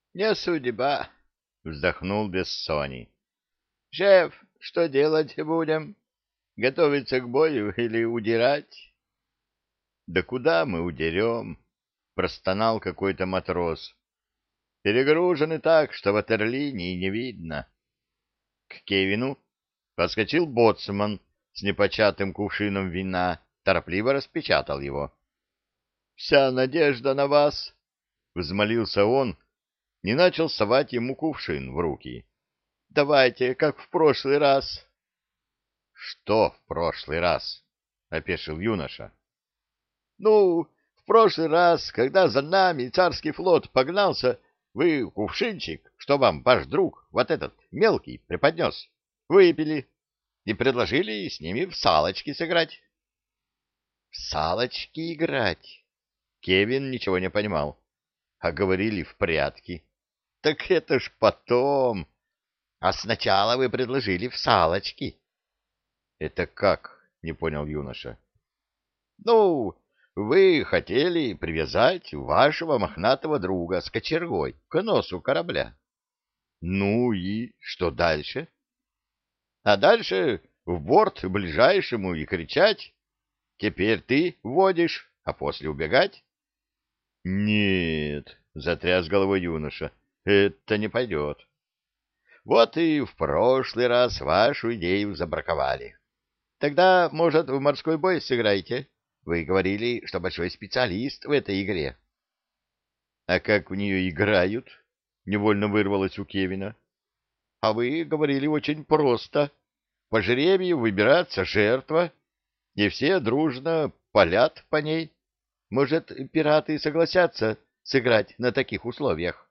Не судьба, вздохнул Бессоний. Шеф, что делать будем? Готовиться к бою или удирать? Да куда мы удерем? Простонал какой-то матрос. Перегружены так, что ватерлинии не видно. К Кевину подскочил боцман с непочатым кувшином вина, торопливо распечатал его. «Вся надежда на вас!» — взмолился он и начал совать ему кувшин в руки. «Давайте, как в прошлый раз». «Что в прошлый раз?» — опешил юноша. «Ну, в прошлый раз, когда за нами царский флот погнался, вы кувшинчик, что вам ваш друг, вот этот мелкий, преподнес, выпили и предложили с ними в салочки сыграть». «В салочки играть?» Кевин ничего не понимал. А говорили в прятки. «Так это ж потом. А сначала вы предложили в салочки». «Это как?» — не понял юноша. «Ну, вы хотели привязать вашего мохнатого друга с кочергой к носу корабля». «Ну и что дальше?» «А дальше в борт ближайшему и кричать: теперь ты водишь, а после убегать». «Нет», — затряс головой юноша, — «это не пойдет». «Вот и в прошлый раз вашу идею забраковали. Тогда, может, в морской бой сыграете? Вы говорили, что большой специалист в этой игре». «А как в нее играют?» — невольно вырвалось у Кевина. «А вы говорили очень просто. По жребию выбирается жертва, и все дружно палят по ней. Может, пираты согласятся сыграть на таких условиях?»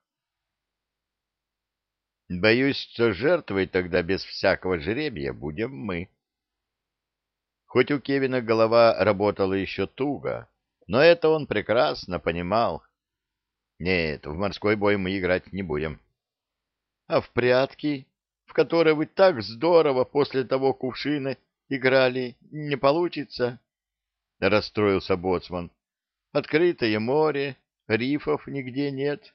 «Боюсь, что жертвой тогда без всякого жребия будем мы». Хоть у Кевина голова работала еще туго, но это он прекрасно понимал. Нет, в морской бой мы играть не будем. А в прятки, в которые вы так здорово после того кувшина играли, не получится? Расстроился боцман. Открытое море, рифов нигде нет.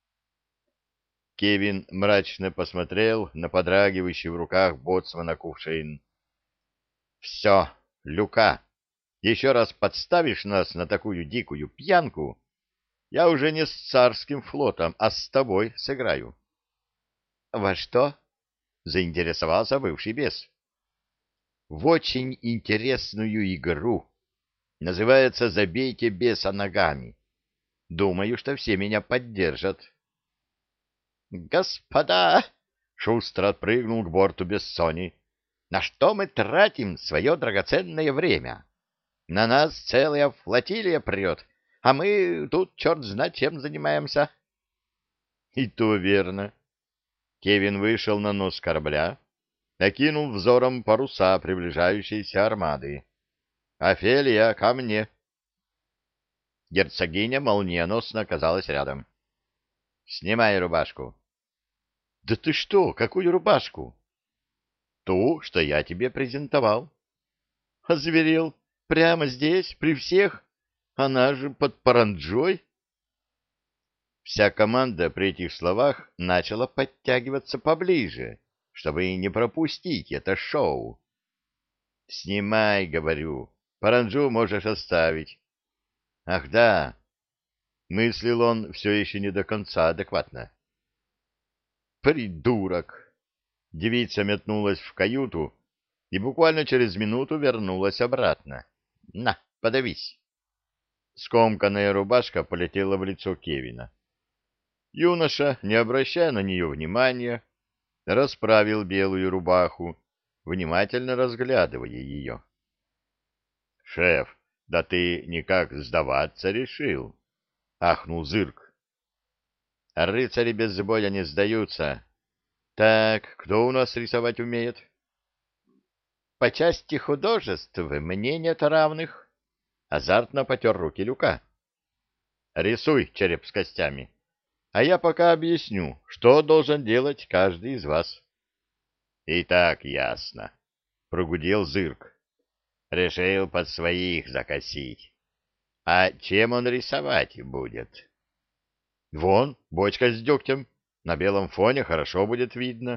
Кевин мрачно посмотрел на подрагивающий в руках боцмана кувшин. Все, Люка, еще раз подставишь нас на такую дикую пьянку, я уже не с царским флотом, а с тобой сыграю. — Во что? — заинтересовался бывший бес. — В очень интересную игру. Называется «Забейте беса ногами». Думаю, что все меня поддержат. — Господа! — шустро отпрыгнул к борту Бессони. — На что мы тратим свое драгоценное время? На нас целая флотилия прет, а мы тут черт знает чем занимаемся. — И то верно. Кевин вышел на нос корабля, окинул взором паруса приближающейся армады. — Офелия, ко мне! Герцогиня молниеносно оказалась рядом. — Снимай рубашку. — Да ты что, какую рубашку? — Ту, что я тебе презентовал. — Озверел. Прямо здесь, при всех? Она же под паранджой. Вся команда при этих словах начала подтягиваться поближе, чтобы не пропустить это шоу. — Снимай, говорю, паранджу можешь оставить. — Ах да, — мыслил он все еще не до конца адекватно. — Придурок! Девица метнулась в каюту и буквально через минуту вернулась обратно. — На, подавись! Скомканная рубашка полетела в лицо Кевина. Юноша, не обращая на нее внимания, расправил белую рубаху, внимательно разглядывая ее. — Шеф, да ты никак сдаваться решил? — ахнул Зырк. — Рыцари без боя не сдаются. Так, кто у нас рисовать умеет? — По части художеств мне нет равных. Азартно потер руки Люка. — Рисуй череп с костями. А я пока объясню, что должен делать каждый из вас. — И так ясно, — прогудел Зырк. — Решил под своих закосить. А чем он рисовать будет? — Вон, бочка с дегтем, На белом фоне хорошо будет видно.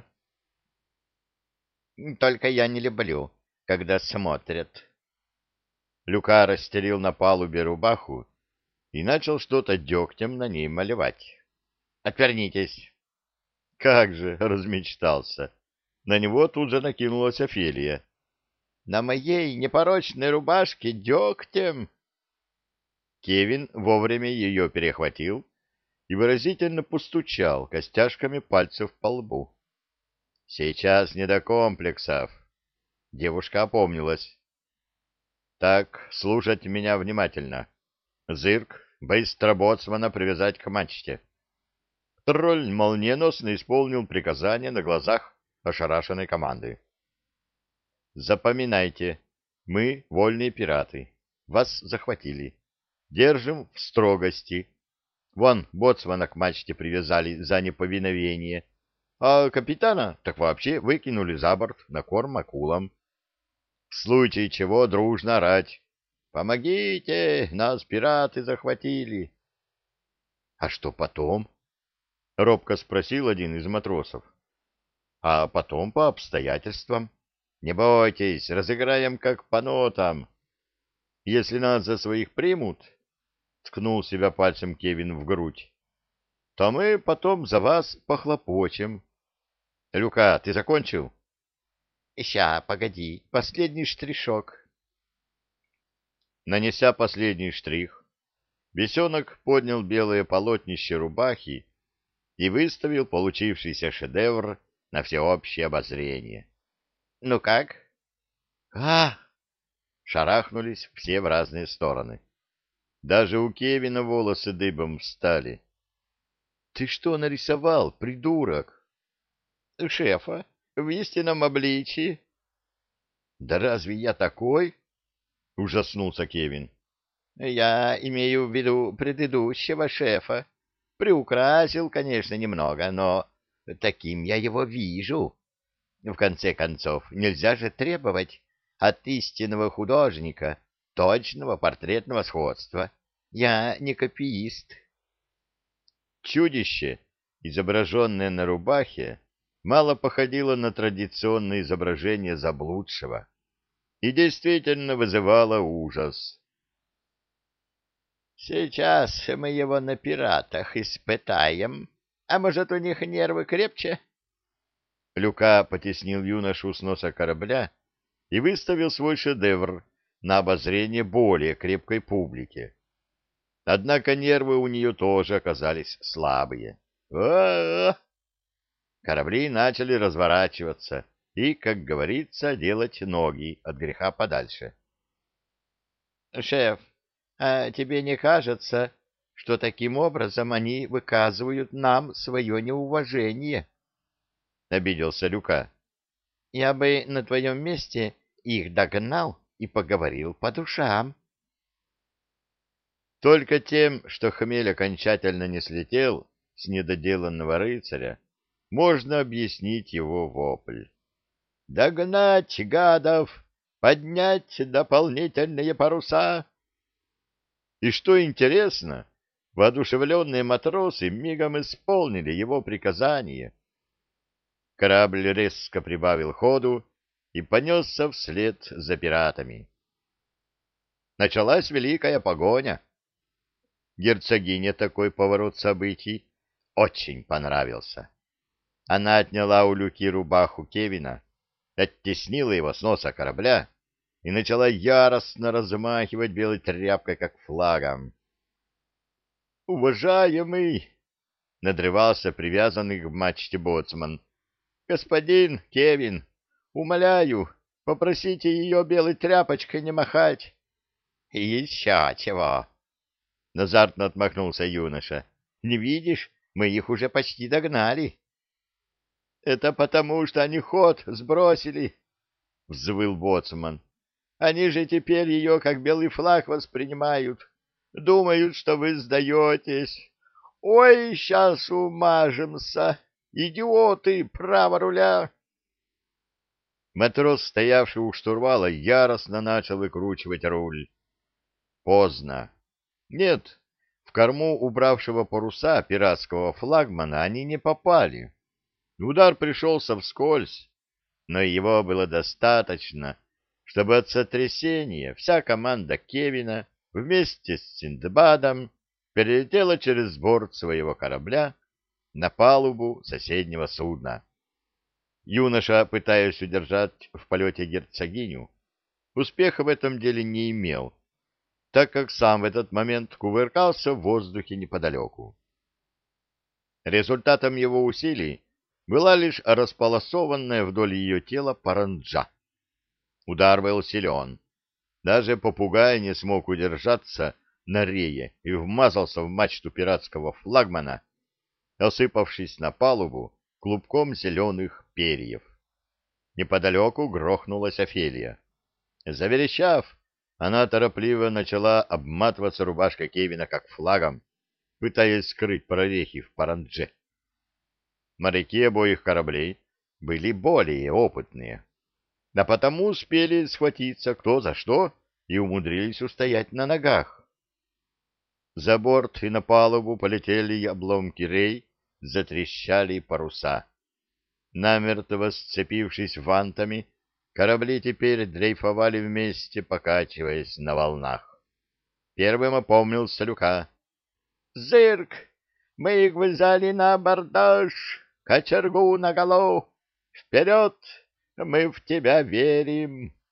Только я не люблю, когда смотрят. Люка расстелил на палубе рубаху и начал что-то дегтем на ней малевать. Отвернитесь. Как же размечтался! На него тут же накинулась Офелия. На моей непорочной рубашке дегтем. Кевин вовремя ее перехватил и выразительно постучал костяшками пальцев по лбу. Сейчас не до комплексов. Девушка опомнилась. Так, слушать меня внимательно. Зырк, быстро боцмана привязать к мачте. Тролль молниеносно исполнил приказание на глазах ошарашенной команды. Запоминайте, мы вольные пираты. Вас захватили. Держим в строгости. Вон, боцмана к мачте привязали за неповиновение, а капитана так вообще выкинули за борт на корм акулам. В случае чего дружно орать: «Помогите! Нас пираты захватили!» — А что потом? — робко спросил один из матросов. — А потом по обстоятельствам. Не бойтесь, разыграем как по нотам. Если нас за своих примут, — ткнул себя пальцем Кевин в грудь, — то мы потом за вас похлопочем. Люка, ты закончил? — Ща, погоди, последний штришок. Нанеся последний штрих, бесенок поднял белое полотнище рубахи и выставил получившийся шедевр на всеобщее обозрение. — Ну как? — Шарахнулись все в разные стороны. Даже у Кевина волосы дыбом встали. — Ты что нарисовал, придурок? — Шефа, в истинном обличии. — Да разве я такой? — ужаснулся Кевин. — Я имею в виду предыдущего шефа. Приукрасил, конечно, немного, но таким я его вижу. В конце концов, нельзя же требовать от истинного художника точного портретного сходства. Я не копиист. Чудище, изображенное на рубахе, мало походило на традиционное изображение заблудшего и действительно вызывало ужас. Сейчас мы его на пиратах испытаем. А может, у них нервы крепче? Люка потеснил юношу с носа корабля и выставил свой шедевр на обозрение более крепкой публике. Однако нервы у нее тоже оказались слабые. Корабли начали разворачиваться и, как говорится, делать ноги от греха подальше. — Шеф, а тебе не кажется, что таким образом они выказывают нам свое неуважение? — обиделся Люка. — Я бы на твоем месте их догнал и поговорил по душам. Только тем, что хмель окончательно не слетел с недоделанного рыцаря, можно объяснить его вопль. «Догнать, гадов! Поднять дополнительные паруса!» И что интересно, воодушевленные матросы мигом исполнили его приказание. Корабль резко прибавил ходу и понесся вслед за пиратами. Началась великая погоня. Герцогине такой поворот событий очень понравился. Она отняла у Люки рубаху Кевина, оттеснила его с носа корабля и начала яростно размахивать белой тряпкой, как флагом. «Уважаемый!» — надрывался привязанный к мачте боцман. «Господин Кевин, умоляю, попросите ее белой тряпочкой не махать». Еще чего? — азартно отмахнулся юноша. — Не видишь, мы их уже почти догнали. — Это потому, что они ход сбросили, — взвыл боцман. — Они же теперь ее как белый флаг воспринимают. Думают, что вы сдаетесь. Ой, сейчас умажемся. Идиоты, право руля. Матрос, стоявший у штурвала, яростно начал выкручивать руль. Поздно. Нет, в корму убравшего паруса пиратского флагмана они не попали. Удар пришелся вскользь, но его было достаточно, чтобы от сотрясения вся команда Кевина вместе с Синдбадом перелетела через борт своего корабля на палубу соседнего судна. Юноша, пытаясь удержать в полете герцогиню, успеха в этом деле не имел, так как сам в этот момент кувыркался в воздухе неподалеку. Результатом его усилий была лишь располосованная вдоль ее тела паранджа. Удар был силен. Даже попугай не смог удержаться на рее и вмазался в мачту пиратского флагмана, осыпавшись на палубу клубком зеленых перьев. Неподалеку грохнулась Офелия. Заверещав, она торопливо начала обматываться рубашкой Кевина как флагом, пытаясь скрыть прорехи в парандже. Моряки обоих кораблей были более опытные, а потому успели схватиться кто за что и умудрились устоять на ногах. За борт и на палубу полетели обломки рей, затрещали паруса. Намертво сцепившись вантами, корабли теперь дрейфовали вместе, покачиваясь на волнах. Первым опомнился Люка. «Зырк! Мы их взяли на абордаж! Кочергу наголо! Вперед! Мы в тебя верим!»